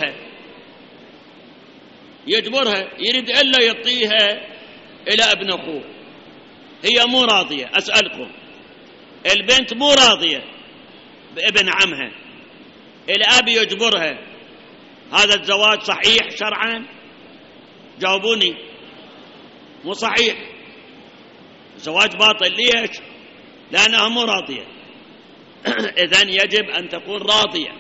يجبرها، يريد إلا يعطيها إلى ابن أخوه، هي مو راضية. أسألكم، البنت مو راضية بابن عمها، الأب يجبرها، هذا الزواج صحيح شرعا؟ جاوبوني. مو صحيح، زواج باطل. ليش؟ لأنها مو راضية. إذن يجب أن تكون راضية.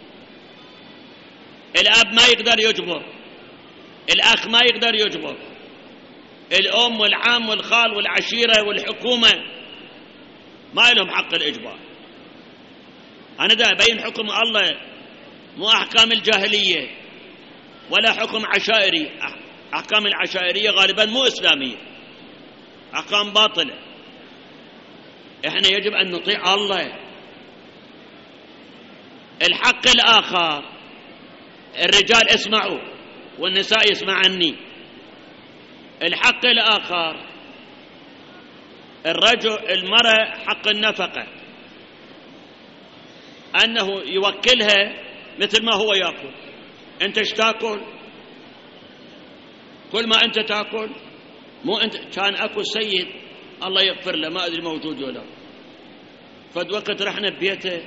الأب ما يقدر يجبر، الأخ ما يقدر يجبر، الأم والعام والخال والعشيرة والحكومة ما لهم حق الإجبار. أنا دا أبين حكم الله، مو أحكام الجاهلية ولا حكم عشائري. أحكام العشائرية غالبا مو إسلامية، أحكام باطلة. إحنا يجب أن نطيع الله. الحق الآخر، الرجال اسمعوا والنساء يسمعني. الحق الآخر، المرأة حق النفقة، أنه يوكلها مثل ما هو يأكل. أنت ايش تأكل؟ كل ما أنت تأكل، مو أنت. كان أكو سيد الله يغفر له، ما أدري موجود ولا، فد وقت رحنا ببيته،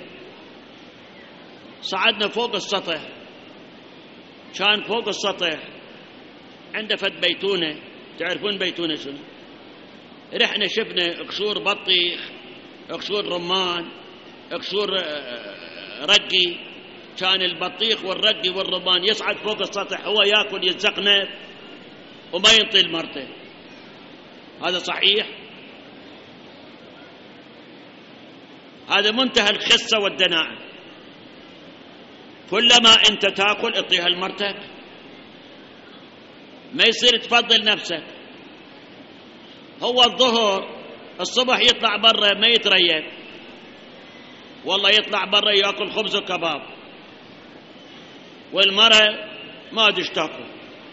صعدنا فوق السطح، كان فوق السطح عنده فد بيتونة. تعرفون بيتونة شنو؟ رحنا شفنا قشور بطيخ، قشور رمان، قشور رقي. كان البطيخ والرقي والرمان يصعد فوق السطح، هو يأكل يتزقنف وما ينطي المرته. هذا صحيح؟ هذا منتهى الخسة والدناءة. كلما أنت تأكل اعطيها لمرتك، ما يصير تفضل نفسك. هو الظهر الصبح يطلع برا ما يتريق، والله يطلع برا يأكل خبز وكباب، والمرأة ما أدري تاكل،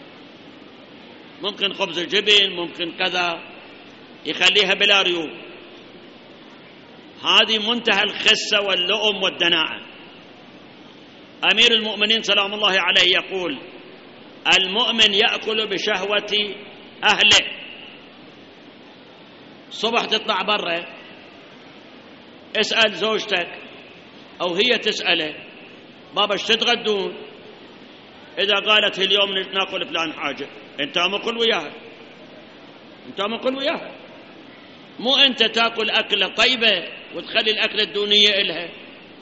ممكن خبز الجبن، ممكن كذا، يخليها بلا ريوب. هذه منتهى الخسة واللؤم والدناءة. أمير المؤمنين سلام الله عليه يقول: المؤمن يأكل بشهوة أهله. صبح تطلع برا، اسأل زوجتك أو هي تسأله: بابا ايش تتغدون؟ إذا قالت اليوم ناكل فلان حاجة، أنت ماكل وياها، أنت ماكل وياها، مو أنت تأكل أكلة طيبة وتخلي الأكلة الدونية إلها.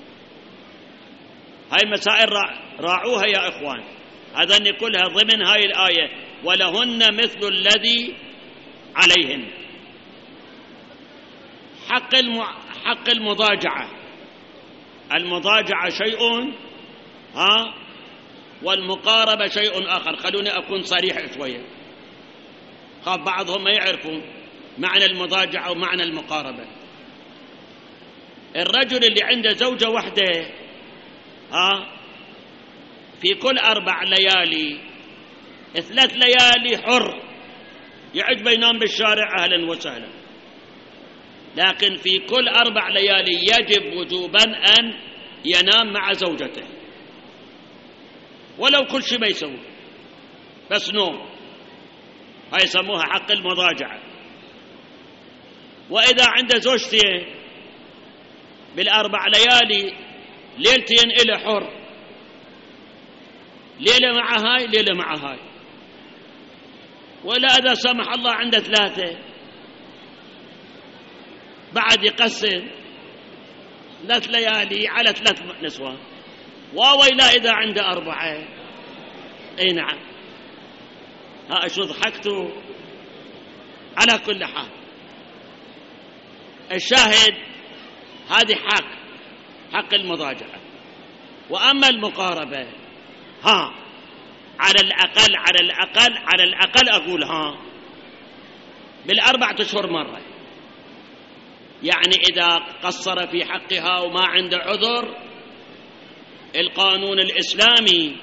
هاي مسائل راعوها يا إخوان، هذا كلها ضمن هاي الآية: ولهن مثل الذي عليهن. حق المضاجعة، المضاجعة شيء والمقاربة شيء آخر. خلوني أكون صريح شوية، خاف بعضهم ما يعرفون معنى المضاجعة ومعنى المقاربة. الرجل اللي عنده زوجة واحدة في كل 4 ليالي 3 ليالي حر، يعجبه ينام بالشارع أهلا وسهلا، لكن في كل 4 ليالي يجب وجوبا أن ينام مع زوجته، ولو كل شيء ما يسوي، بس نوم. هاي يسموها حق المضاجعة. وإذا عنده زوجتين بال4 ليالي ليلتين إلى حر، ليلة مع هاي ليلة مع هاي. ولا إذا سمح الله عنده 3 بعد يقسم 3 ليالي على 3 نسوان، وويلا إذا عنده 4. أي نعم، ها شو ضحكتوا. على كل حال الشاهد هذه حق المضاجعة. وأما المقاربة على الأقل أقول بال4 أشهر مرة. يعني إذا قصر في حقها وما عنده عذر، القانون الإسلامي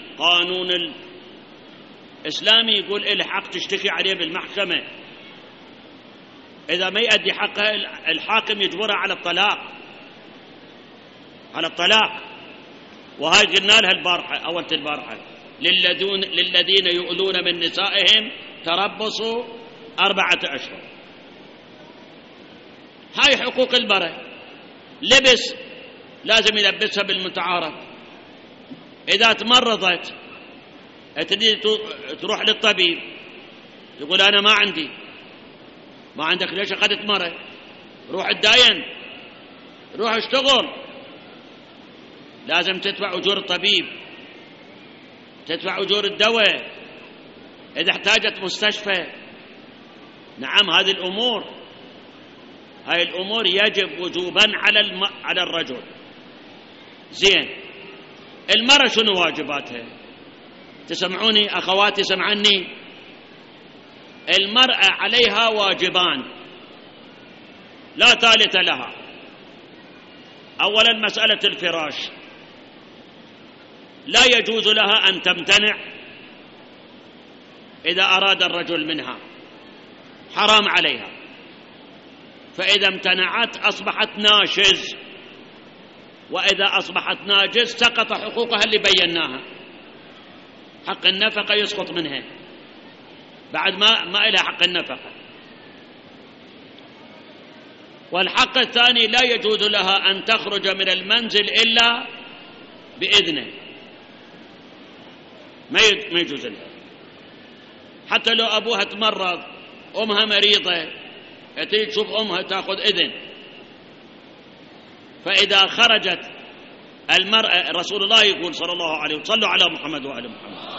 يقول إله حق تشتكي عليه بالمحكمة. إذا ما يؤدي حقها الحاكم يجبرها على الطلاق. وهاي قلنا لها البارحة، أول البارحة: للذين يؤلون من نسائهم تربصوا 4 أشهر. هاي حقوق المرأة. لبس لازم يلبسها بالمتعارف. إذا تمرضت تريد تروح للطبيب، تقول أنا ما عندي. ما عندك ليش أخذت مرض؟ روح اتداين، روح اشتغل. لازم تدفع أجور الطبيب، تدفع أجور الدواء، إذا احتاجت مستشفى. نعم، هذه الأمور يجب وجوبا على الرجل. زين، المرأة شنو واجباتها؟ تسمعوني أخواتي، سمعني. المرأة عليها واجبان لا ثالث لها. أولا مسألة الفراش، لا يجوز لها أن تمتنع إذا أراد الرجل منها، حرام عليها. فإذا امتنعت أصبحت ناشز، وإذا أصبحت ناجز سقط حقوقها اللي بيناها. حق النفقة يسقط منها بعد ما إلى حق النفقة. والحق الثاني: لا يجوز لها أن تخرج من المنزل إلا بإذنه، ما يجوز لها. حتى لو أبوها تمرض، أمها مريضة، تريد تشوف أمها تأخذ إذن. فإذا خرجت المرأة، رسول الله يقول صلى الله عليه وسلم: صلوا على محمد وآل محمد.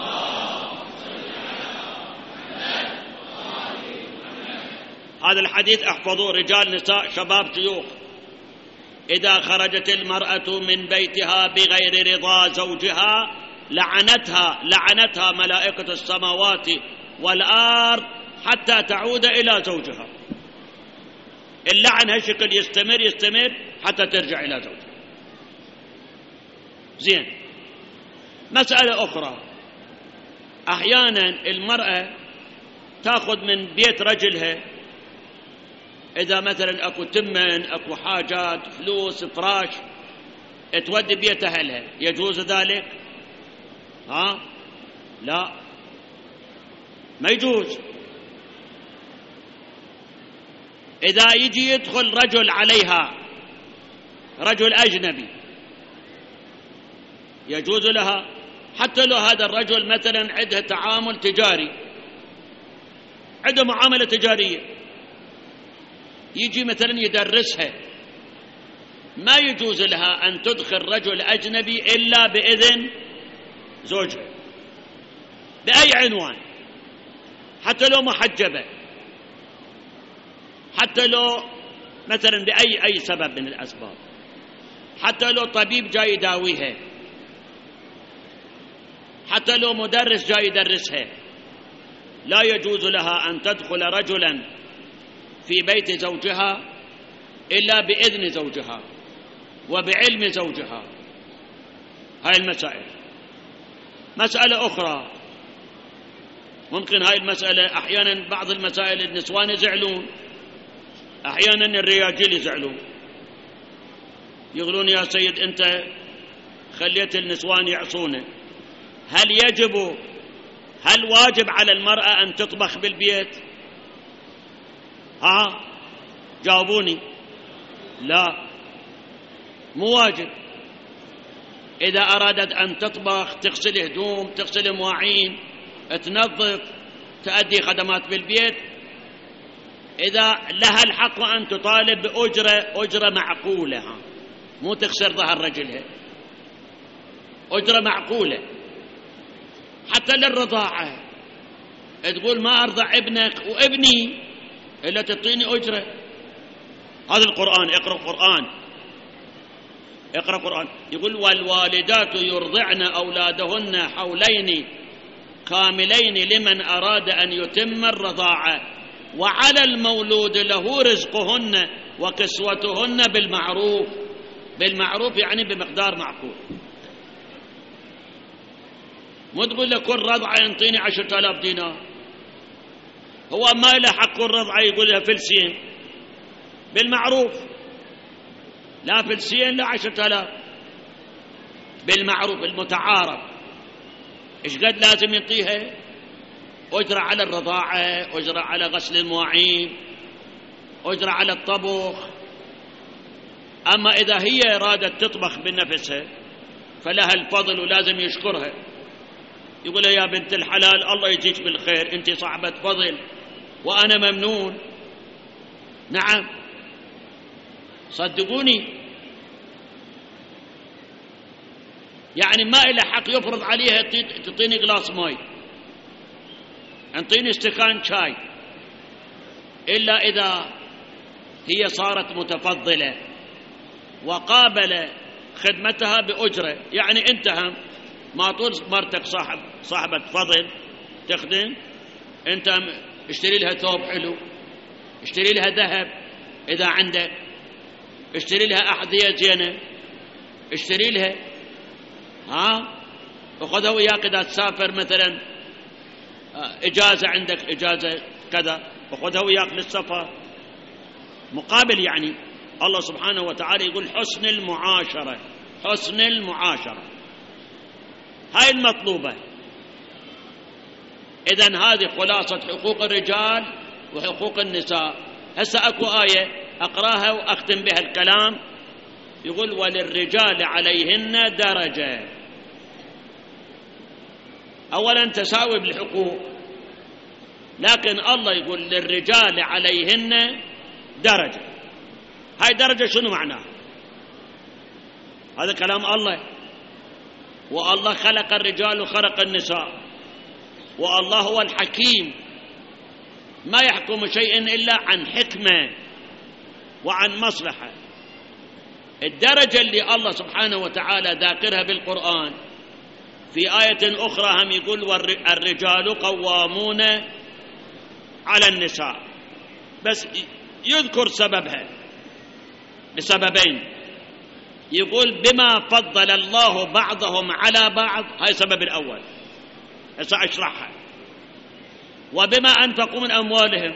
هذا الحديث احفظوه، رجال نساء شباب شيوخ. إذا خرجت المرأة من بيتها بغير رضا زوجها لعنتها ملائكة السماوات والأرض حتى تعود إلى زوجها. اللعن هالشكل يستمر حتى ترجع إلى زوجها. زين. مسألة أخرى، أحيانا المرأة تأخذ من بيت رجلها، إذا مثلا أكو تمن، أكو حاجات، فلوس، فراش، تودي بيت أهلها، يجوز ذلك؟ لا، ما يجوز. إذا يجي يدخل رجل عليها، رجل أجنبي، يجوز لها، حتى لو هذا الرجل مثلا عنده تعامل تجاري، عنده معاملة تجارية، يجي مثلا يدرسها، ما يجوز لها أن تدخل رجل أجنبي إلا بإذن زوجها بأي عنوان، حتى لو محجبة، حتى لو مثلا بأي سبب من الأسباب، حتى لو طبيب جاي يداويها، حتى لو مدرس جاي يدرسها، لا يجوز لها أن تدخل رجلا في بيت زوجها إلا بإذن زوجها وبعلم زوجها. هاي المسائل. مسألة أخرى، ممكن هاي المسألة أحيانا بعض المسائل النسوان يزعلون، أحيانا الرجال يزعلون، يقولون يا سيد أنت خليت النسوان يعصونه، هل واجب على المرأة أن تطبخ بالبيت؟ جاوبوني. لا، مو واجب. إذا أرادت أن تطبخ، تغسل هدوم، تغسل مواعين، تنظف، تؤدي خدمات بالبيت، إذا لها الحق أن تطالب بأجرة معقولة، مو تخسر ظهر رجلها، أجرة معقولة. حتى للرضاعة تقول ما أرضع ابنك وابني إلا تعطيني أجرة. هذا القرآن، اقرأ قرآن، يقول والوالدات يرضعن أولادهن حولين كاملين لمن أراد أن يتم الرضاعة وعلى المولود له رزقهن وكسوتهن بالمعروف يعني بمقدار معقول. مو تقول له كل رضعة ينطيني 10,000 دينار، هو ما له حق الرضعة يقول لها فلسين، بالمعروف، لا فلسين لا 10,000، بالمعروف المتعارف. إيش قد لازم يعطيها؟ أجرة على الرضاعة، أجرة على غسل المواعين، أجرة على الطبخ. أما إذا هي أرادت تطبخ بنفسها فلها الفضل ولازم يشكرها، يقول لها يا بنت الحلال الله يجيك بالخير، أنت صاحبة فضل وأنا ممنون. نعم، صدقوني، يعني ما إلى حق يفرض عليها تعطيني غلاس ماء، انطيني استكان شاي، إلا إذا هي صارت متفضلة وقابل خدمتها بأجرة. يعني أنت هم ما طول مرتك صاحبة فضل تخدم، أنت اشتري لها ثوب حلو، اشتري لها ذهب إذا عندك، اشتري لها أحذية زينة، اشتري لها، وخذها وياك إذا تسافر مثلا إجازة، عندك إجازة كذا، وخذها وياك للسفر مقابل. يعني الله سبحانه وتعالى يقول حسن المعاشرة، هاي المطلوبة. إذن هذه خلاصة حقوق الرجال وحقوق النساء. هسه أكو آية أقراها وأختم بها الكلام، يقول وللرجال عليهن درجة. أولا تساوي بالحقوق، لكن الله يقول للرجال عليهن درجة. هاي درجة شنو معناها؟ هذا كلام الله، والله خلق الرجال وخلق النساء، والله هو الحكيم، ما يحكم شيء إلا عن حكمة وعن مصلحة. الدرجة اللي الله سبحانه وتعالى ذاكرها بالقرآن في آية أخرى هم يقول الرجال قوامون على النساء، بس يذكر سببها لسببين. يقول بما فضل الله بعضهم على بعض، هاي السبب الأول هسه أشرحها، وبما أنفقوا من أموالهم.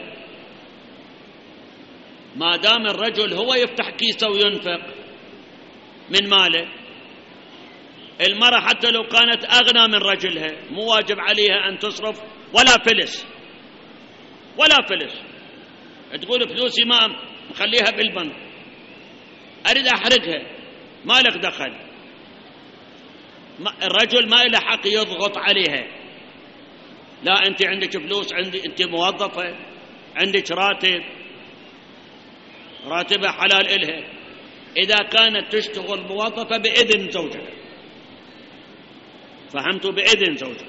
ما دام الرجل هو يفتح كيسه وينفق من ماله، المرأة حتى لو كانت أغنى من رجلها مو واجب عليها أن تصرف ولا فلس ولا فلس. تقول فلوسي ما مخليها بالبنك، أريد أحرقها، ما لك دخل. الرجل ما له حق يضغط عليها، لا أنت عندك فلوس، أنت موظفة، عندك راتبها حلال إلها إذا كانت تشتغل موظفة بإذن زوجها. فهمتوا؟ بإذن زوجها،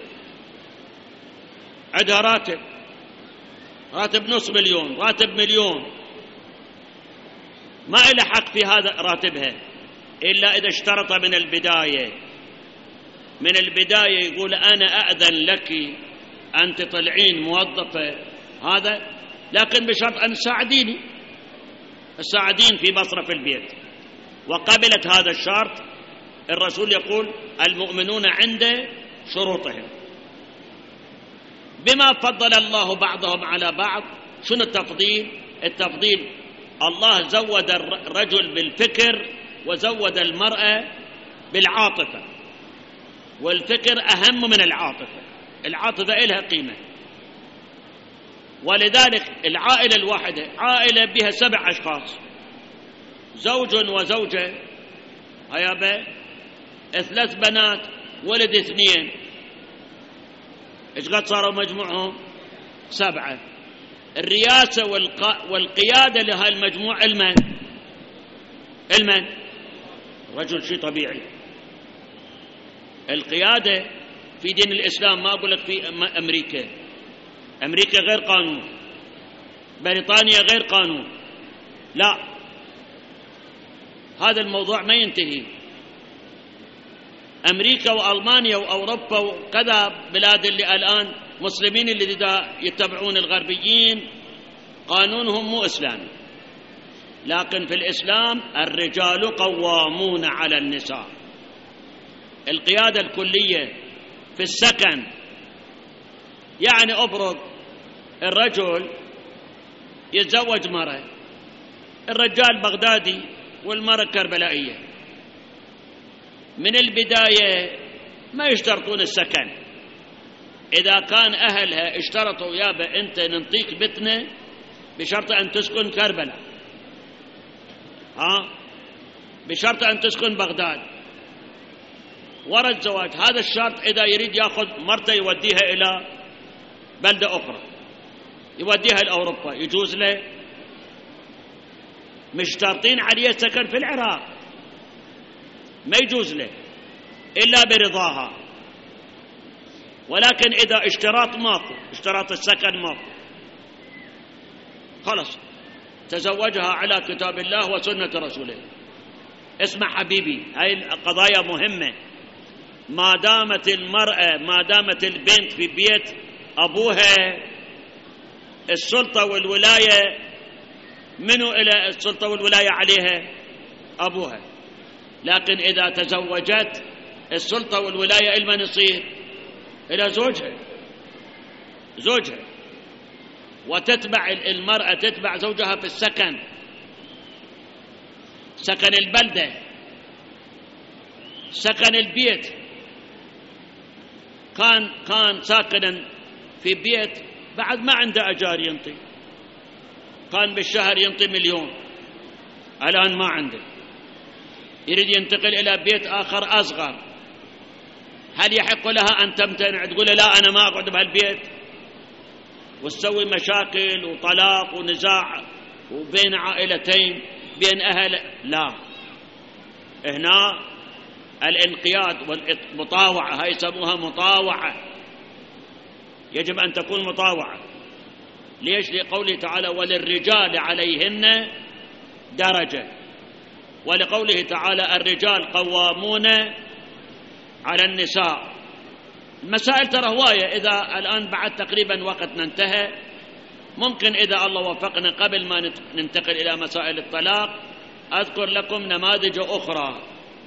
عندها راتب نص مليون، راتب مليون، ما إله حق في هذا راتبها إلا إذا اشترط من البداية يقول أنا أأذن لك أن تطلعين موظفة هذا، لكن بشرط أن تساعدين في مصرف البيت. وقبلت هذا الشرط، الرسول يقول المؤمنون عند شروطهم. بما فضل الله بعضهم على بعض، شنو التفضيل؟ الله زود الرجل بالفكر وزود المرأة بالعاطفة، والفكر أهم من العاطفة إلها قيمة. ولذلك العائلة الواحدة عائلة بها 7 أشخاص، زوج وزوجة، هيابة 3 بنات، ولد 2، إيش قد صاروا مجموعهم 7. الرياسة والقيادة لهذا المجموع المن؟ رجل شيء طبيعي. القيادة في دين الإسلام، ما أقول لك في أمريكا غير قانون، بريطانيا غير قانون، لا، هذا الموضوع ما ينتهي. أمريكا وألمانيا وأوروبا وكذا بلاد اللي الآن مسلمين اللي يتبعون الغربيين قانونهم مو إسلامي، لكن في الإسلام الرجال قوامون على النساء. القيادة الكلية في السكن، يعني أبرد الرجل يتزوج مرة، الرجال بغدادي والمرأة كربلائية، من البداية ما يشترطون السكن. إذا كان أهلها اشترطوا يابا أنت ننطيك بتنا بشرط أن تسكن كربلاء، بشرط أن تسكن بغداد، ورد زواج. هذا الشرط إذا يريد يأخذ مرته يوديها إلى بلدة أخرى، يوديها لأوروبا، يجوز له؟ مشترطين عليه السكن في العراق، ما يجوز له إلا برضاها. ولكن إذا اشتراط السكن ماكو، خلص تزوجها على كتاب الله وسنة رسوله. اسمع حبيبي، هاي القضايا مهمة. ما دامت البنت في بيت أبوها، السلطة والولاية منو إلى السلطة والولاية عليها؟ أبوها. لكن إذا تزوجت السلطة والولاية إلى من يصير؟ إلى زوجها. وتتبع المرأة، تتبع زوجها في السكن، سكن البلدة، سكن البيت. كان ساكنا في بيت بعد ما عنده أجار ينطي، كان بالشهر ينطي 1,000,000، الآن ما عنده، يريد ينتقل إلى بيت آخر أصغر، هل يحق لها أن تمتنع تقول لا أنا ما أقعد بهالبيت وتسوي مشاكل وطلاق ونزاع وبين عائلتين بين أهل؟ لا، هنا الانقياد والمطاوعة، هاي يسموها مطاوعة، يجب أن تكون مطاوعة. ليش؟ لقوله تعالى وللرجال عليهن درجة. ولقوله تعالى الرجال قوامون على النساء. المسائل ترى هواية، إذا الآن بعد تقريبا وقتنا انتهى، ممكن إذا الله وفقنا قبل ما ننتقل إلى مسائل الطلاق أذكر لكم نماذج أخرى.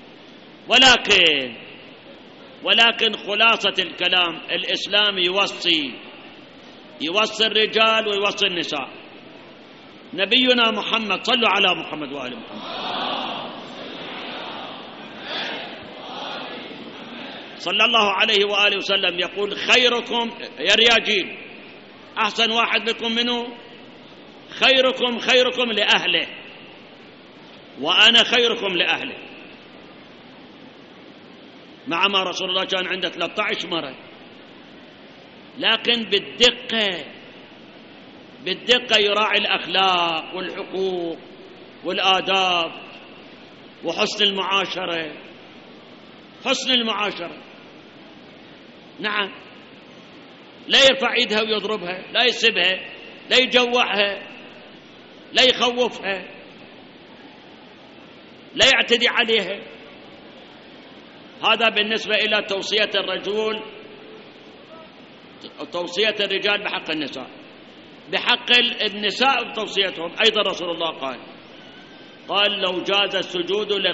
ولكن خلاصة الكلام، الإسلام يوصي الرجال ويوصي النساء. نبينا محمد، صلوا على محمد وآل محمد، صلى الله عليه وآله وسلم، يقول خيركم يا رياجيل، أحسن واحد بكم منه خيركم لأهله وأنا خيركم لأهله. مع ما رسول الله كان عنده 13 مرة، لكن بالدقة يراعي الأخلاق والحقوق والآداب وحسن المعاشرة. نعم، لا يرفع يدها ويضربها، لا يسبها، لا يجوعها، لا يخوفها، لا يعتدي عليها. هذا بالنسبة إلى توصية الرجال بحق النساء. بحق النساء بتوصيتهم أيضا رسول الله قال لو جاز السجود